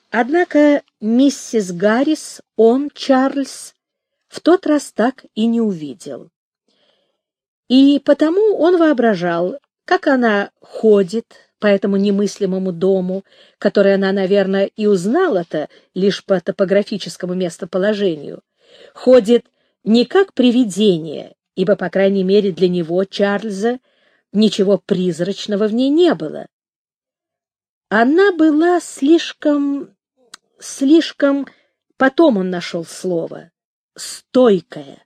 Однако миссис Гаррис он, Чарльз, в тот раз так и не увидел. И потому он воображал, как она ходит по этому немыслимому дому, который она, наверное, и узнала-то лишь по топографическому местоположению, ходит не как привидение, ибо, по крайней мере, для него, Чарльза, ничего призрачного в ней не было. Она была слишком, потом он нашел слово, стойкая.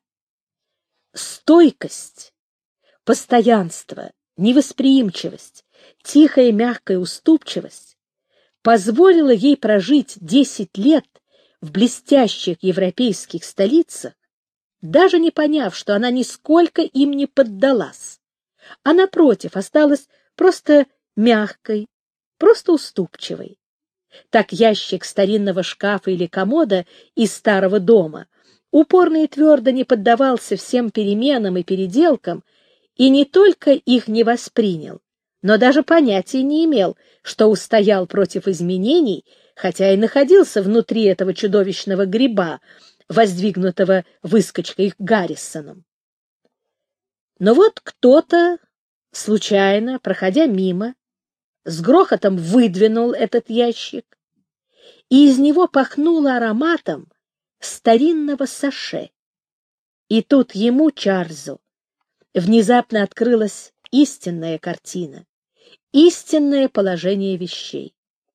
Стойкость, постоянство, невосприимчивость, тихая мягкая уступчивость позволила ей прожить 10 лет в блестящих европейских столицах, даже не поняв, что она нисколько им не поддалась, а, напротив, осталась просто мягкой, просто уступчивой. Так ящик старинного шкафа или комода из старого дома упорно и твердо не поддавался всем переменам и переделкам, и не только их не воспринял, но даже понятия не имел, что устоял против изменений, хотя и находился внутри этого чудовищного гриба, воздвигнутого выскочкой Гаррисоном. Но вот кто-то, случайно, проходя мимо, с грохотом выдвинул этот ящик, и из него пахнуло ароматом старинного саше. И тут ему, Чарльзу, внезапно открылась истинная картина, истинное положение вещей.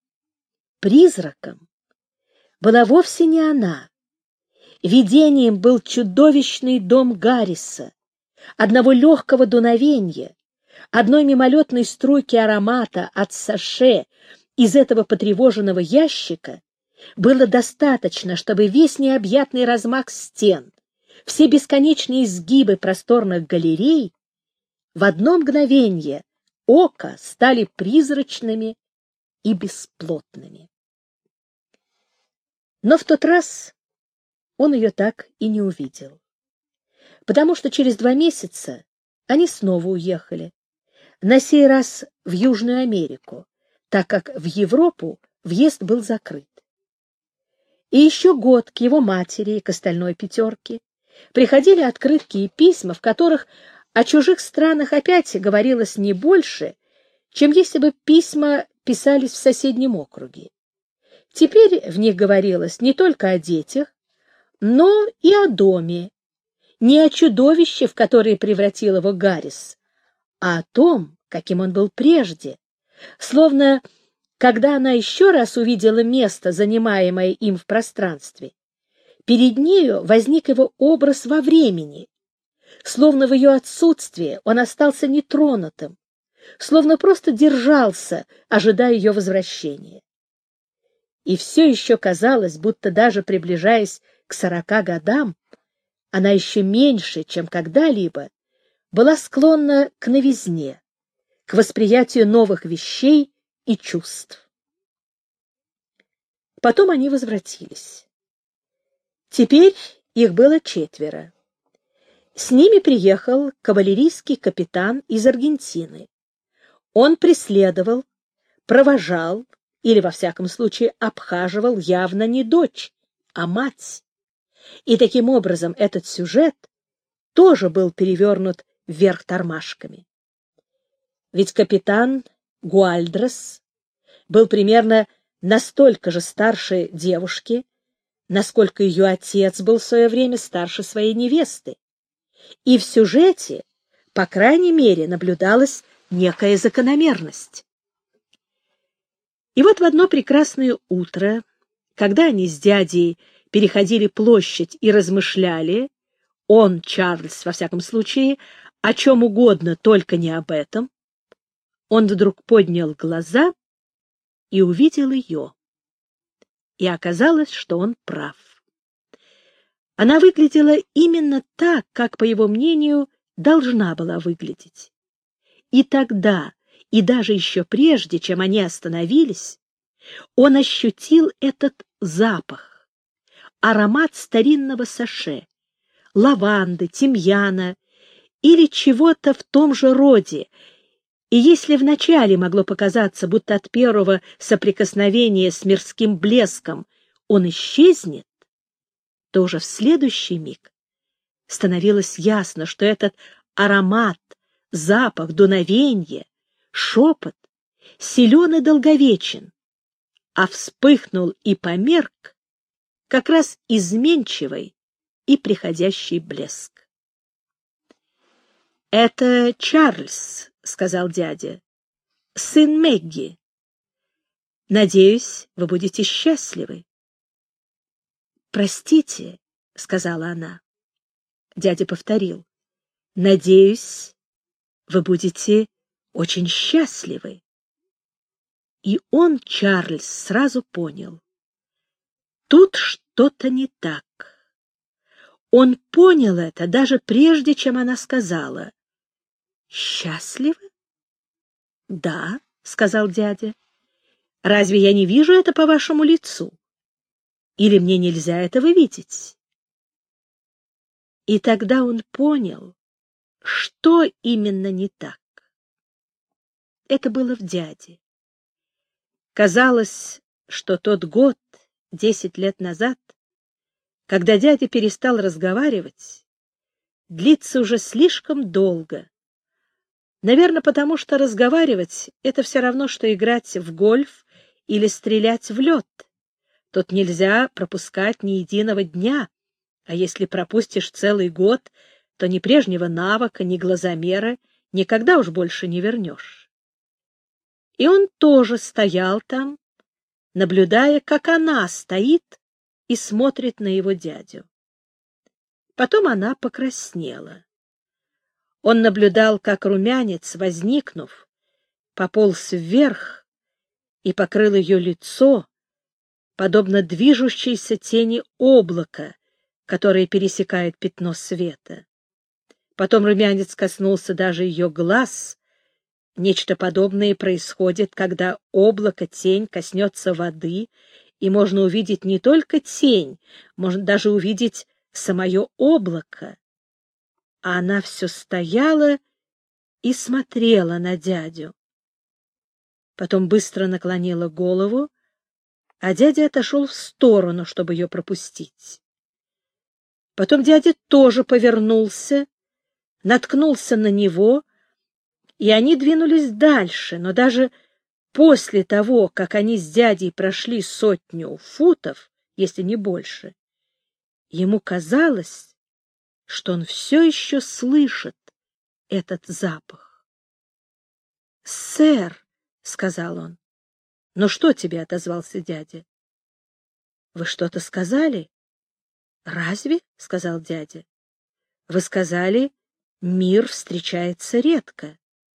Призраком была вовсе не она. Видением был чудовищный дом Гарриса, одного легкого дуновения, одной мимолетной струйки аромата от саше из этого потревоженного ящика было достаточно, чтобы весь необъятный размах стен, все бесконечные изгибы просторных галерей в одно мгновение ока стали призрачными и бесплотными. Но в тот раз он ее так и не увидел, потому что через 2 месяца они снова уехали, на сей раз в Южную Америку, так как в Европу въезд был закрыт. И еще год к его матери и к остальной пятерке приходили открытки и письма, в которых о чужих странах опять говорилось не больше, чем если бы письма писались в соседнем округе. Теперь в них говорилось не только о детях, но и о доме, не о чудовище, в которое превратил его Гаррис, а о том, каким он был прежде, словно когда она еще раз увидела место, занимаемое им в пространстве, перед нею возник его образ во времени, словно в ее отсутствие он остался нетронутым, словно просто держался, ожидая ее возвращения. И все еще казалось, будто даже приближаясь к 40 годам, она еще меньше, чем когда-либо, была склонна к новизне, к восприятию новых вещей и чувств. Потом они возвратились. Теперь их было 4. С ними приехал кавалерийский капитан из Аргентины. Он преследовал, провожал или, во всяком случае, обхаживал явно не дочь, а мать. И таким образом этот сюжет тоже был перевернут вверх тормашками. Ведь капитан Гуальдрес был примерно настолько же старше девушки, насколько ее отец был в свое время старше своей невесты. И в сюжете, по крайней мере, наблюдалась некая закономерность. И вот в одно прекрасное утро, когда они с дядей переходили площадь и размышляли, он, Чарльз, во всяком случае, о чем угодно, только не об этом, он вдруг поднял глаза и увидел ее. И оказалось, что он прав. Она выглядела именно так, как, по его мнению, должна была выглядеть. И тогда, и даже еще прежде, чем они остановились, он ощутил этот запах, аромат старинного саше, лаванды, тимьяна или чего-то в том же роде, И если вначале могло показаться, будто от первого соприкосновения с мирским блеском он исчезнет, то уже в следующий миг становилось ясно, что этот аромат, запах, дуновенье, шепот силен и долговечен, а вспыхнул и померк как раз изменчивый и приходящий блеск. «Это Чарльз», — сказал дядя, — «сын Мэгги. Надеюсь, вы будете счастливы». «Простите», — сказала она. Дядя повторил: «Надеюсь, вы будете очень счастливы». И он, Чарльз, сразу понял: тут что-то не так. Он понял это даже прежде, чем она сказала: «Счастливы?» «Да», — сказал дядя. «Разве я не вижу это по вашему лицу? Или мне нельзя этого видеть?» И тогда он понял, что именно не так. Это было в дяде. Казалось, что тот год, 10 лет назад, когда дядя перестал разговаривать, длится уже слишком долго. Наверное, потому что разговаривать — это все равно, что играть в гольф или стрелять в лед. Тут нельзя пропускать ни единого дня, а если пропустишь целый год, то ни прежнего навыка, ни глазомера никогда уж больше не вернешь. И он тоже стоял там, наблюдая, как она стоит и смотрит на его дядю. Потом она покраснела. Он наблюдал, как румянец, возникнув, пополз вверх и покрыл ее лицо, подобно движущейся тени облака, которое пересекает пятно света. Потом румянец коснулся даже ее глаз. Нечто подобное происходит, когда облако-тень коснется воды, и можно увидеть не только тень, можно даже увидеть самое облако. А она все стояла и смотрела на дядю. Потом быстро наклонила голову, а дядя отошел в сторону, чтобы ее пропустить. Потом дядя тоже повернулся, наткнулся на него, и они двинулись дальше, но даже после того, как они с дядей прошли 100 футов, если не больше, ему казалось, что он все еще слышит этот запах. «Сэр», — сказал он. «Ну что тебе?» — отозвался дядя. «Вы что-то сказали?» «Разве?» — сказал дядя. «Вы сказали, мир встречается редко».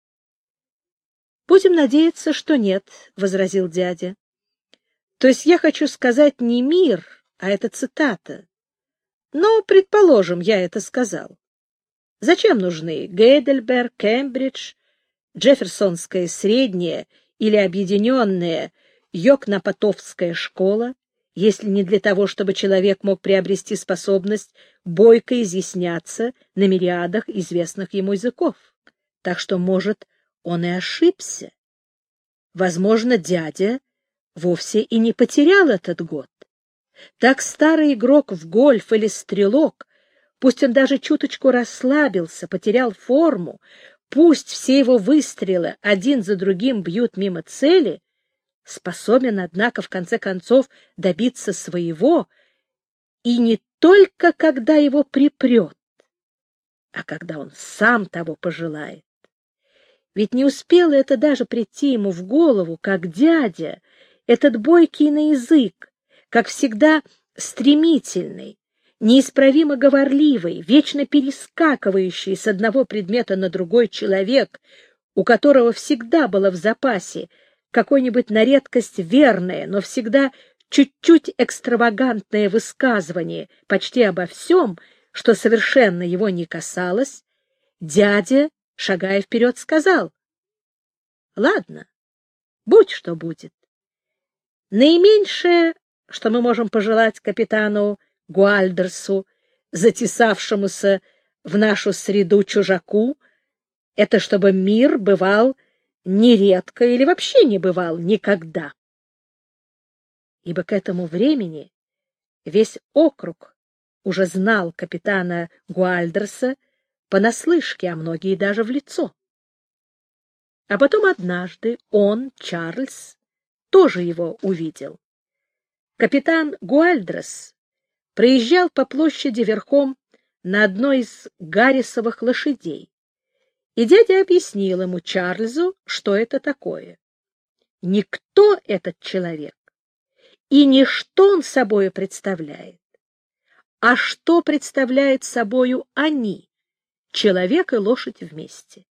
«Будем надеяться, что нет», — возразил дядя. «То есть я хочу сказать не мир, а это цитата. Но, предположим, я это сказал. Зачем нужны Гейдельберг, Кембридж, Джефферсонская средняя или объединенная Йокнапотовская школа, если не для того, чтобы человек мог приобрести способность бойко изъясняться на мириадах известных ему языков? Так что, может, он и ошибся. Возможно, дядя вовсе и не потерял этот год. Так старый игрок в гольф или стрелок, пусть он даже чуточку расслабился, потерял форму, пусть все его выстрелы один за другим бьют мимо цели, способен, однако, в конце концов добиться своего, и не только когда его припрет, а когда он сам того пожелает. Ведь не успело это даже прийти ему в голову, как дядя, этот бойкий на язык, как всегда стремительный, неисправимо говорливый, вечно перескакивающий с одного предмета на другой человек, у которого всегда было в запасе какое-нибудь на редкость верное, но всегда чуть-чуть экстравагантное высказывание почти обо всем, что совершенно его не касалось, дядя, шагая вперед, сказал: «Ладно, будь что будет. Наименьшее, что мы можем пожелать капитану Гуальдерсу, затесавшемуся в нашу среду чужаку, это чтобы мир бывал нередко или вообще не бывал никогда. Ибо к этому времени весь округ уже знал капитана Гуальдерса понаслышке, а многие даже в лицо. А потом однажды он, Чарльз, тоже его увидел. Капитан Гуальдрес проезжал по площади верхом на одной из гаррисовых лошадей, и дядя объяснил ему, Чарльзу, что это такое. Никто этот человек, и не что он собою представляет, а что представляет собою они, человек и лошадь вместе.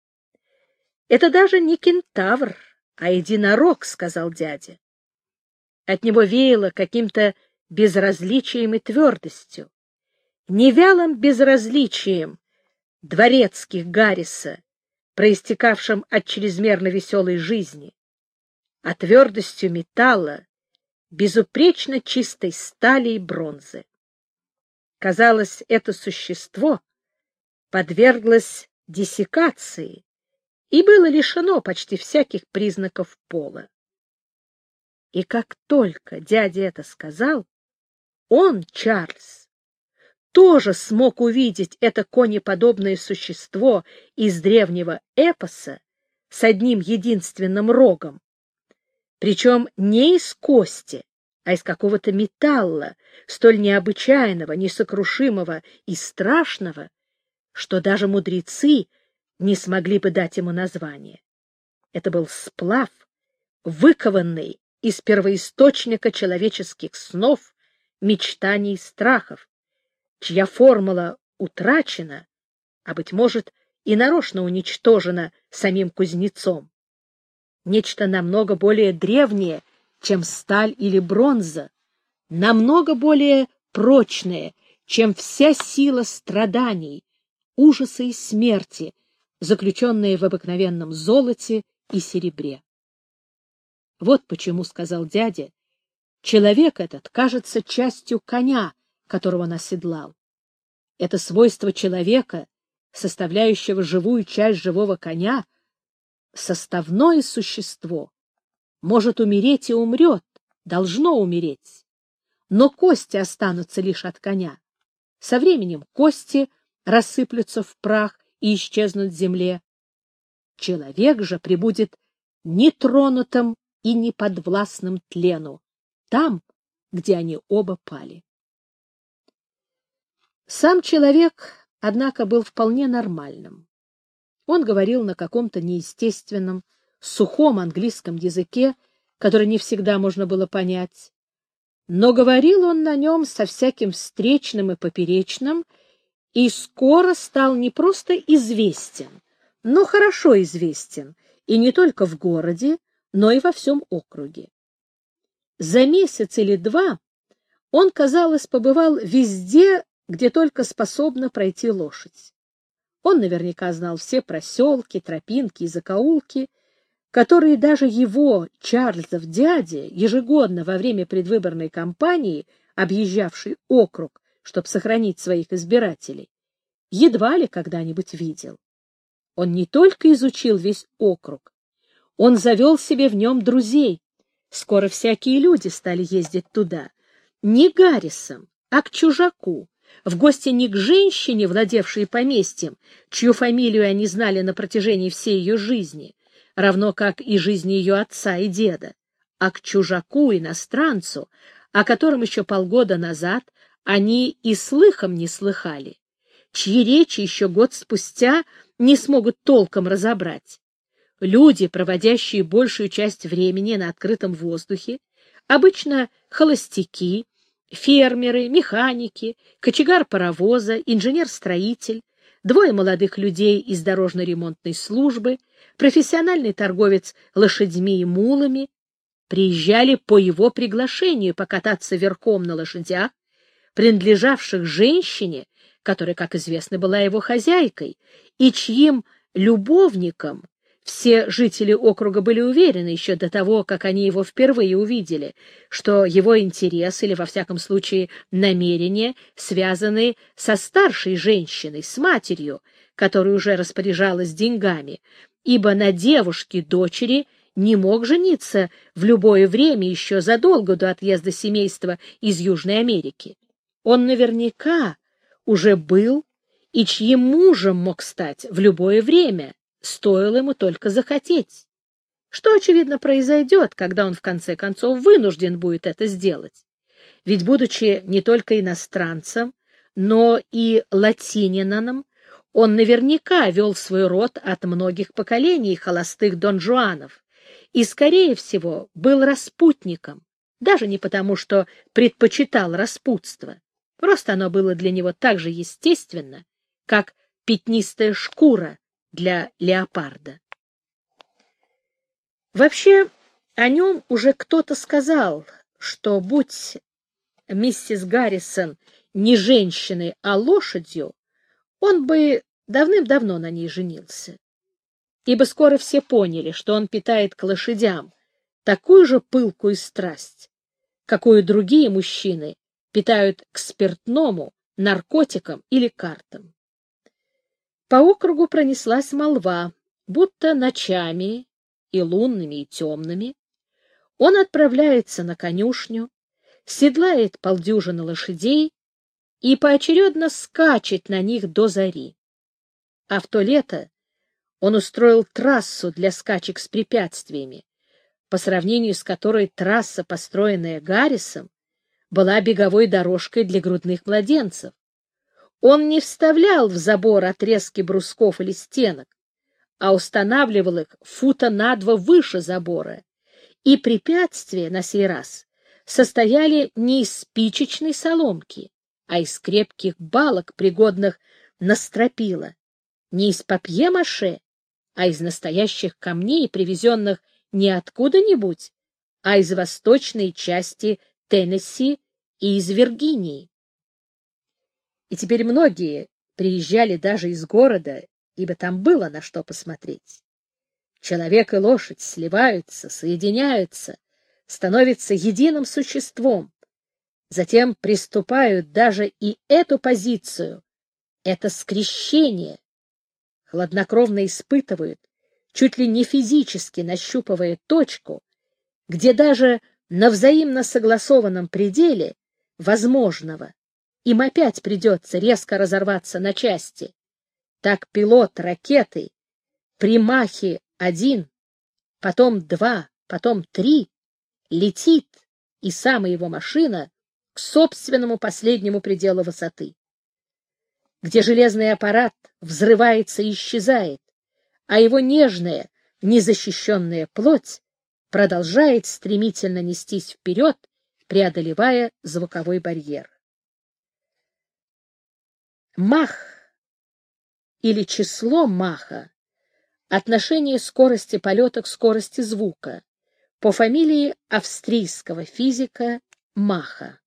Это даже не кентавр, а единорог, — сказал дядя. От него веяло каким-то безразличием и твердостью, не вялым безразличием дворецких Гарриса, проистекавшим от чрезмерно веселой жизни, а твердостью металла, безупречно чистой стали и бронзы. Казалось, это существо подверглось диссекации и было лишено почти всяких признаков пола. И как только дядя это сказал, он, Чарльз, тоже смог увидеть это конеподобное существо из древнего эпоса с одним единственным рогом, причем не из кости, а из какого-то металла, столь необычайного, несокрушимого и страшного, что даже мудрецы не смогли бы дать ему название. Это был сплав, выкованный из первоисточника человеческих снов, мечтаний и страхов, чья формула утрачена, а, быть может, и нарочно уничтожена самим кузнецом. Нечто намного более древнее, чем сталь или бронза, намного более прочное, чем вся сила страданий, ужаса и смерти, заключенные в обыкновенном золоте и серебре. Вот почему, — сказал дядя, — человек этот кажется частью коня, которого он оседлал. Это свойство человека, составляющего живую часть живого коня, составное существо, может умереть и умрет, должно умереть, но кости останутся лишь от коня. Со временем кости рассыплются в прах и исчезнут в земле. Человек же пребудет нетронутым и неподвластным тлену, там, где они оба пали. Сам человек, однако, был вполне нормальным. Он говорил на каком-то неестественном, сухом английском языке, который не всегда можно было понять, но говорил он на нем со всяким встречным и поперечным, и скоро стал не просто известен, но хорошо известен, и не только в городе, но и во всем округе. За месяц или два он, казалось, побывал везде, где только способна пройти лошадь. Он наверняка знал все проселки, тропинки и закоулки, которые даже его, Чарльзов дядя, ежегодно во время предвыборной кампании, объезжавший округ, чтобы сохранить своих избирателей, едва ли когда-нибудь видел. Он не только изучил весь округ, он завел себе в нем друзей. Скоро всякие люди стали ездить туда, не к Гаррисам, а к чужаку, в гости не к женщине, владевшей поместьем, чью фамилию они знали на протяжении всей ее жизни, равно как и жизни ее отца и деда, а к чужаку, иностранцу, о котором еще полгода назад они и слыхом не слыхали, чьи речи еще год спустя не смогут толком разобрать. Люди, проводящие большую часть времени на открытом воздухе, обычно холостяки, фермеры, механики, кочегар паровоза, инженер-строитель, двое молодых людей из дорожно-ремонтной службы, профессиональный торговец лошадьми и мулами, приезжали по его приглашению покататься верхом на лошадях, принадлежавших женщине, которая, как известно, была его хозяйкой, и чьим любовником все жители округа были уверены еще до того, как они его впервые увидели, что его интерес или, во всяком случае, намерения связаны со старшей женщиной, с матерью, которая уже распоряжалась деньгами, ибо на девушке-дочери не мог жениться в любое время еще задолго до отъезда семейства из Южной Америки. Он наверняка уже был и чьим мужем мог стать в любое время, стоило ему только захотеть. Что, очевидно, произойдет, когда он в конце концов вынужден будет это сделать. Ведь, будучи не только иностранцем, но и латининаном, он наверняка вел свой род от многих поколений холостых донжуанов и, скорее всего, был распутником, даже не потому, что предпочитал распутство. Просто оно было для него так же естественно, как пятнистая шкура для леопарда. Вообще, о нем уже кто-то сказал, что, будь миссис Гаррисон не женщиной, а лошадью, он бы давным-давно на ней женился. Ибо скоро все поняли, что он питает к лошадям такую же пылкую страсть, какую другие мужчины питают к спиртному, наркотикам или картам. По округу пронеслась молва, будто ночами, и лунными, и темными, он отправляется на конюшню, седлает полдюжины лошадей и поочередно скачет на них до зари. А в то лето он устроил трассу для скачек с препятствиями, по сравнению с которой трасса, построенная Гаррисом, была беговой дорожкой для грудных младенцев. Он не вставлял в забор отрезки брусков или стенок, а устанавливал их фута на 2 выше забора, и препятствия на сей раз состояли не из спичечной соломки, а из крепких балок, пригодных на стропила, не из папье-маше, а из настоящих камней, привезенных не откуда-нибудь, а из восточной части Теннесси и из Виргинии. И теперь многие приезжали даже из города, ибо там было на что посмотреть. Человек и лошадь сливаются, соединяются, становятся единым существом. Затем приступают даже и эту позицию, это скрещение. Хладнокровно испытывают, чуть ли не физически нащупывая точку, где даже на взаимно согласованном пределе возможного им опять придется резко разорваться на части. Так пилот ракеты при махе 1, потом 2, потом 3 летит, и сама его машина, к собственному последнему пределу высоты, где железный аппарат взрывается и исчезает, а его нежная, незащищенная плоть продолжает стремительно нестись вперед, преодолевая звуковой барьер. Мах или число маха — отношение скорости полета к скорости звука по фамилии австрийского физика Маха.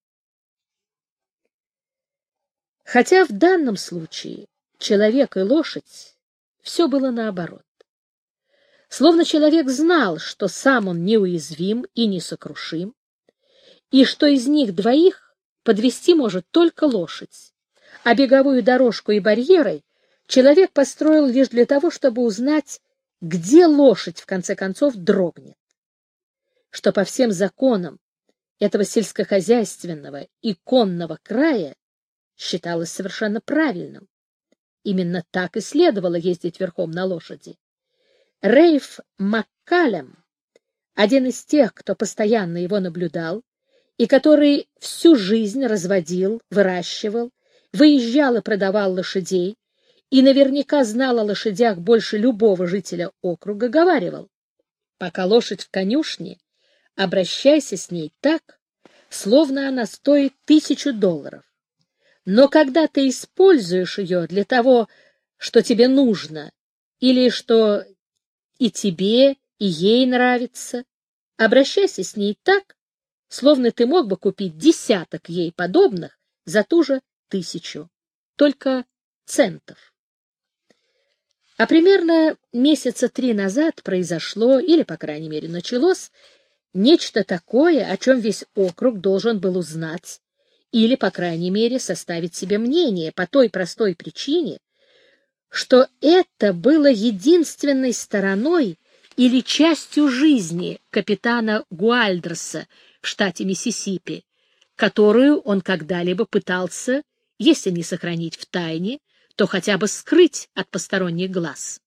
Хотя в данном случае человек и лошадь все было наоборот. Словно человек знал, что сам он неуязвим и несокрушим, и что из них двоих подвести может только лошадь, а беговую дорожку и барьеры человек построил лишь для того, чтобы узнать, где лошадь в конце концов дрогнет. Что по всем законам этого сельскохозяйственного и конного края считалось совершенно правильным. Именно так и следовало ездить верхом на лошади. Рейф Маккалем, один из тех, кто постоянно его наблюдал, и который всю жизнь разводил, выращивал, выезжал и продавал лошадей, и наверняка знал о лошадях больше любого жителя округа, говаривал: пока лошадь в конюшне, обращайся с ней так, словно она стоит $1000. Но когда ты используешь ее для того, что тебе нужно, или что и тебе, и ей нравится, обращайся с ней так, словно ты мог бы купить 10 ей подобных за ту же 1000, только центов. А примерно месяца 3 назад произошло, или, по крайней мере, началось, нечто такое, о чем весь округ должен был узнать, или, по крайней мере, составить себе мнение по той простой причине, что это было единственной стороной или частью жизни капитана Гуальдерса в штате Миссисипи, которую он когда-либо пытался, если не сохранить в тайне, то хотя бы скрыть от посторонних глаз.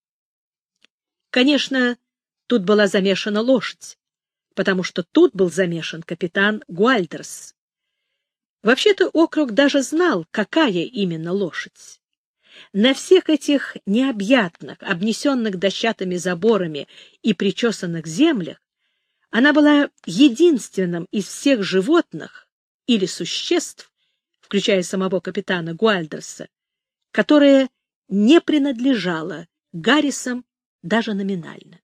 Конечно, тут была замешана лошадь, потому что тут был замешан капитан Гуальдерс. Вообще-то округ даже знал, какая именно лошадь. На всех этих необъятных, обнесенных дощатыми заборами и причесанных землях она была единственным из всех животных или существ, включая самого капитана Гуальдерса, которое не принадлежало Гаррисам даже номинально.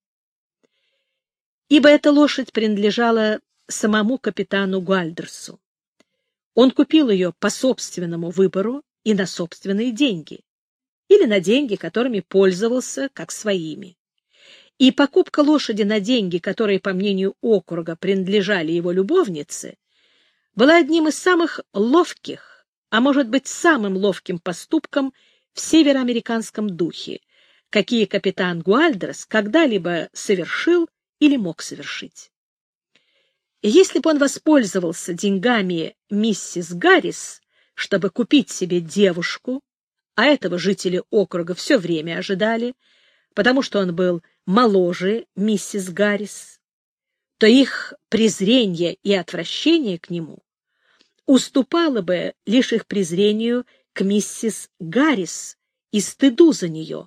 Ибо эта лошадь принадлежала самому капитану Гуальдерсу. Он купил ее по собственному выбору и на собственные деньги, или на деньги, которыми пользовался как своими. И покупка лошади на деньги, которые, по мнению округа, принадлежали его любовнице, была одним из самых ловких, а может быть, самым ловким поступком в североамериканском духе, какие капитан Гуальдерс когда-либо совершил или мог совершить. И если бы он воспользовался деньгами миссис Гаррис, чтобы купить себе девушку, а этого жители округа все время ожидали, потому что он был моложе миссис Гаррис, то их презрение и отвращение к нему уступало бы лишь их презрению к миссис Гаррис и стыду за нее.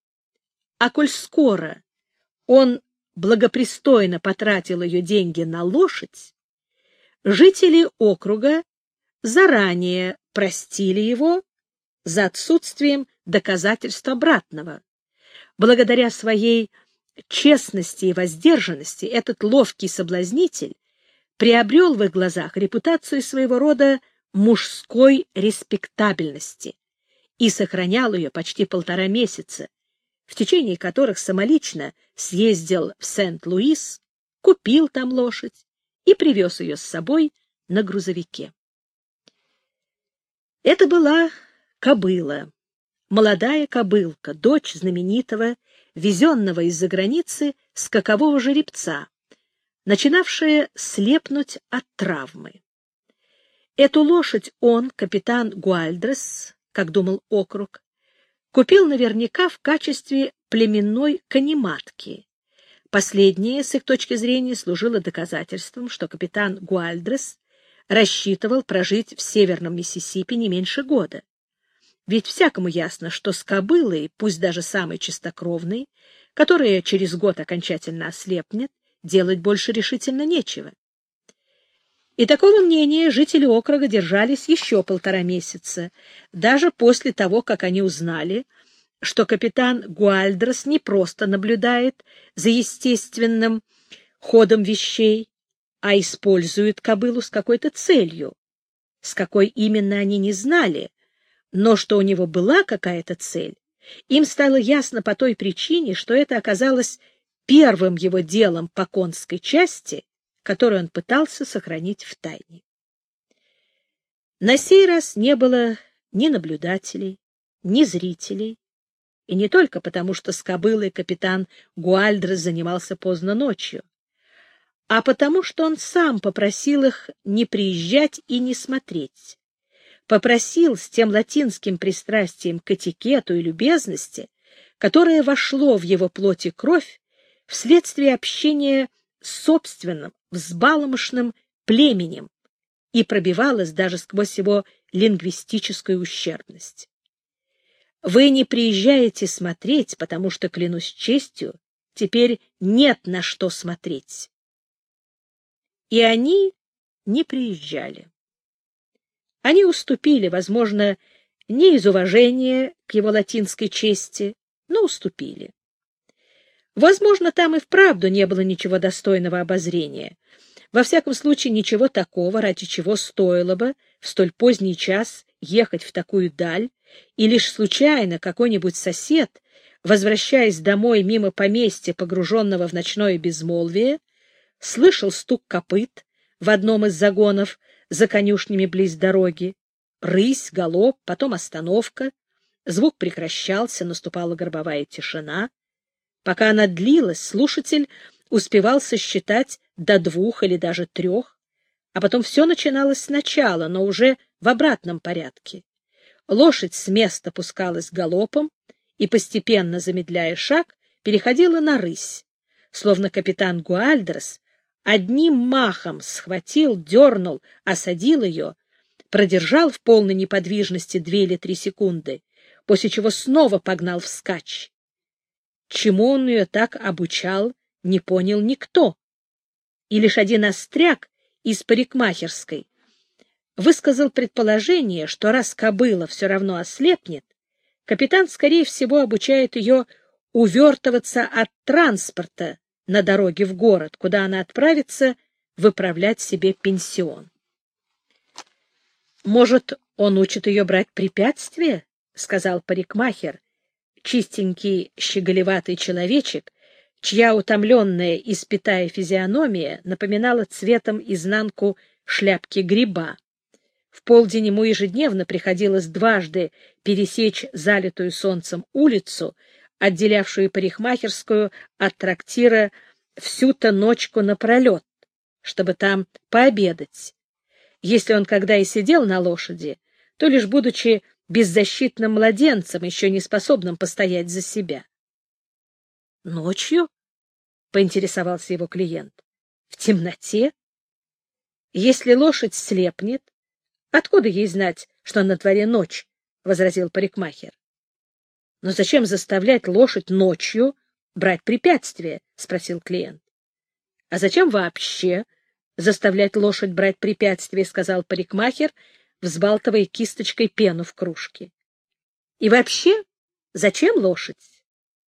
А коль скоро он благопристойно потратил ее деньги на лошадь, жители округа заранее простили его за отсутствием доказательств обратного. Благодаря своей честности и воздержанности этот ловкий соблазнитель приобрел в их глазах репутацию своего рода мужской респектабельности и сохранял ее почти 1,5 месяца, в течение которых самолично съездил в Сент-Луис, купил там лошадь и привез ее с собой на грузовике. Это была кобыла, молодая кобылка, дочь знаменитого, везенного из-за границы скакового жеребца, начинавшая слепнуть от травмы. Эту лошадь он, капитан Гуальдерс, как думал округ, купил наверняка в качестве племенной канематки. Последнее, с их точки зрения, служило доказательством, что капитан Гуальдерс рассчитывал прожить в северном Миссисипи не меньше года. Ведь всякому ясно, что с кобылой, пусть даже самой чистокровной, которая через год окончательно ослепнет, делать больше решительно нечего. И такого мнения жители округа держались еще 1,5 месяца, даже после того, как они узнали, что капитан Гуальдерс не просто наблюдает за естественным ходом вещей, а использует кобылу с какой-то целью. С какой именно они не знали, но что у него была какая-то цель, им стало ясно по той причине, что это оказалось первым его делом по конской части, которую он пытался сохранить в тайне. На сей раз не было ни наблюдателей, ни зрителей, и не только потому, что с кобылой капитан Гуальдерс занимался поздно ночью, а потому, что он сам попросил их не приезжать и не смотреть. Попросил с тем латинским пристрастием к этикету и любезности, которое вошло в его плоть и кровь вследствие общения с собственным взбаломошным племенем и пробивалось даже сквозь его лингвистическую ущербность. Вы не приезжаете смотреть, потому что, клянусь честью, теперь нет на что смотреть. И они не приезжали. Они уступили, возможно, не из уважения к его латинской чести, но уступили. Возможно, там и вправду не было ничего достойного обозрения. Во всяком случае, ничего такого, ради чего стоило бы в столь поздний час ехать в такую даль, и лишь случайно какой-нибудь сосед, возвращаясь домой мимо поместья, погруженного в ночное безмолвие, слышал стук копыт в одном из загонов за конюшнями близ дороги, рысь, галоп, потом остановка, Звук прекращался, наступала гробовая тишина. Пока она длилась, слушатель успевал сосчитать до 2 или даже 3, а потом все начиналось сначала, но уже в обратном порядке. Лошадь с места пускалась галопом и, постепенно замедляя шаг, переходила на рысь, словно капитан Гуальдрес одним махом схватил, дернул, осадил ее, продержал в полной неподвижности 2 или 3 секунды, после чего снова погнал вскачь. Чему он ее так обучал, не понял никто. И лишь один остряк из парикмахерской высказал предположение, что раз кобыла все равно ослепнет, капитан, скорее всего, обучает ее увертываться от транспорта на дороге в город, куда она отправится выправлять себе пенсион. «Может, он учит ее брать препятствия?» — сказал парикмахер, чистенький щеголеватый человечек, чья утомленная и спитая физиономия напоминала цветом изнанку шляпки гриба. В полдень ему ежедневно приходилось дважды пересечь залитую солнцем улицу, отделявшую парикмахерскую от трактира всю-то ночку напролет, чтобы там пообедать. Если он когда и сидел на лошади, то лишь будучи беззащитным младенцем, еще не способным постоять за себя. — Ночью? — поинтересовался его клиент. — В темноте? Если лошадь слепнет, откуда ей знать, что на дворе ночь? — возразил парикмахер. — Но зачем заставлять лошадь ночью брать препятствия? — спросил клиент. — А зачем вообще заставлять лошадь брать препятствия? — сказал парикмахер, взбалтывая кисточкой пену в кружке. — И вообще, зачем лошадь?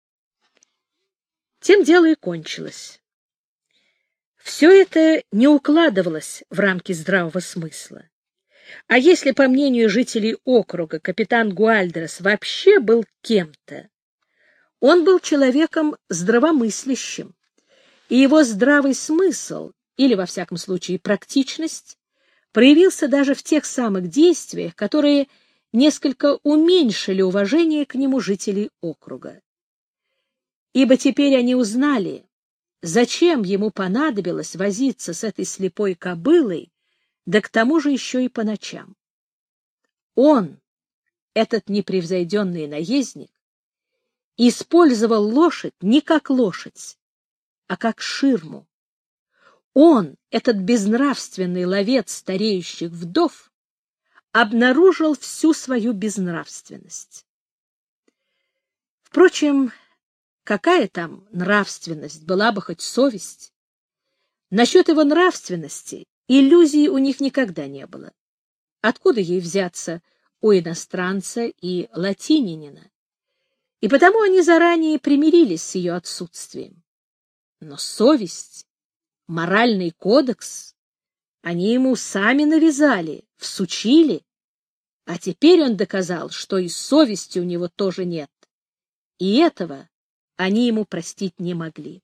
Тем дело и кончилось. Все это не укладывалось в рамки здравого смысла. А если, по мнению жителей округа, капитан Гуальдрес вообще был кем-то, он был человеком здравомыслящим, и его здравый смысл, или, во всяком случае, практичность, проявился даже в тех самых действиях, которые несколько уменьшили уважение к нему жителей округа. Ибо теперь они узнали, зачем ему понадобилось возиться с этой слепой кобылой, да к тому же еще и по ночам. Он, этот непревзойденный наездник, использовал лошадь не как лошадь, а как ширму. Он, этот безнравственный ловец стареющих вдов, обнаружил всю свою безнравственность. Впрочем, какая там нравственность, была бы хоть совесть? Насчет его нравственности иллюзий у них никогда не было. Откуда ей взяться у иностранца и латинянина? И потому они заранее примирились с ее отсутствием. Но совесть, моральный кодекс они ему сами навязали, всучили, а теперь он доказал, что и совести у него тоже нет. И этого они ему простить не могли.